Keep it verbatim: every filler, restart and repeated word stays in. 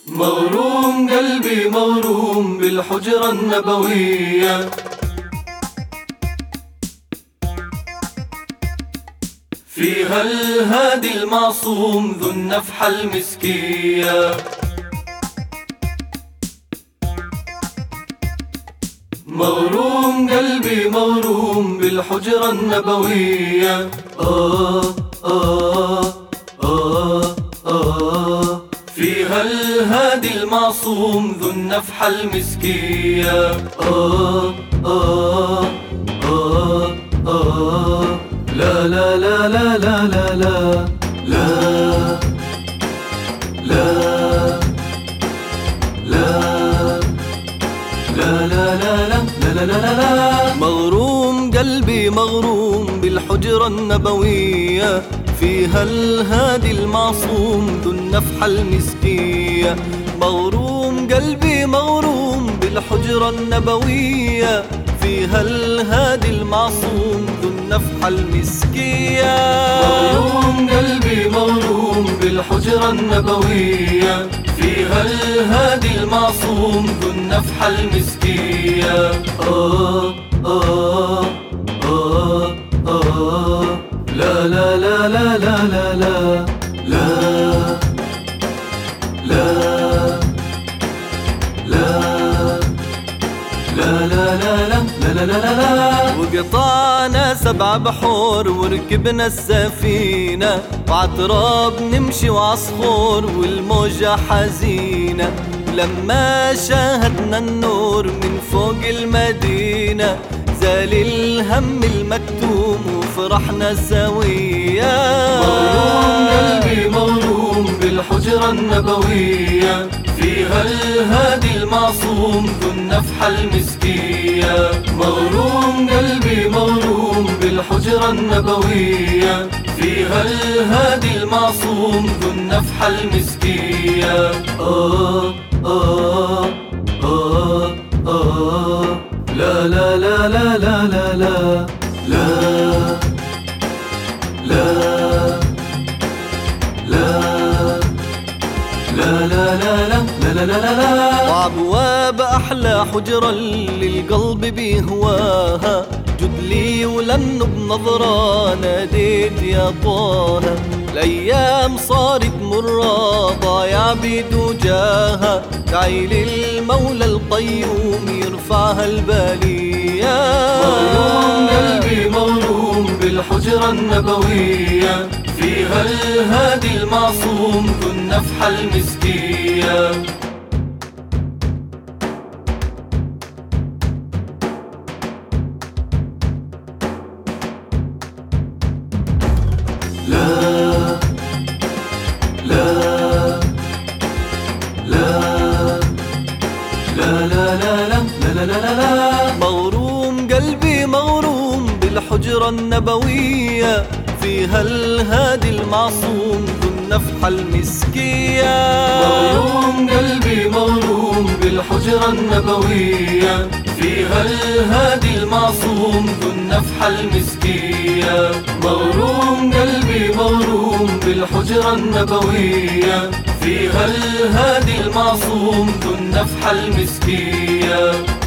مغروم قلبي مغروم بالحجرة النبوية، فيها الهادي المعصوم ذو النفحة المسكية. مغروم قلبي مغروم بالحجرة النبوية. آه آه آه آه فيها الهادي المعصوم ذو النفحة المسكية. آه آه آه آه لا لا لا لا لا لا لا لا لا لا لا لا لا لا لا لا لا. مغروم قلبي مغروم بالحجرة النبوية، فيها الهادي المعصوم ذو النفحة المسكية. مغروم قلبي مغروم بالحجرة النبوية، فيها الهادي المعصوم ذو النفحة المسكية. مغروم قلبي مغروم بالحجرة النبوية، فيها الهادي المعصوم ذو النفحة المسكية. آه آه آه آه لا لا لا لا لا لا لا لا لا لا لا لا لا لا لا لا لا. وقطعنا سبع بحور وركبنا السفينة، وعتراب نمشي وعصفور والموجة حزينة. لما شاهدنا النور من فوق المدينة، زال الهم المكتوم وفرحنا سويا. مغروم قلبي مغروم بالحجرة النبوية، فيها الهادي المعصوم ذو النفحة المسكية. مغروم قلبي مغروم بالحجرة النبوية، فيها الهادي المعصوم ذو النفحة المسكية. آه آه آه آه لا لا لا لا لا لا لا لا لا لا لا لا لا لا لا لا لا. وعبواب أحلى حجرة للقلب بيهواها، جد لي ولن بنظرة ناديت يا طه. الأيام صارت مرة ضايع بدجاها، دعي للمولى القيوم يرفعها البالية. مغروم قلبي مغروم بالحجرة النبوية، فيها الهادي المعصوم ذو النفحة المسكية. لا لا لا لا لا لا لا لا لا لا. مغروم قلبي مغروم بالحجرة النبوية، فيها الهادي المعصوم ذو النفحة المسكية. مغروم قلبي مغروم بالحجرة النبوية، فيها الهادي المعصوم ذو النفحة المسكية. مغروم قلبي مغروم بالحجرة النبوية، فيها الهادي المعصوم ذو النفحة المسكية.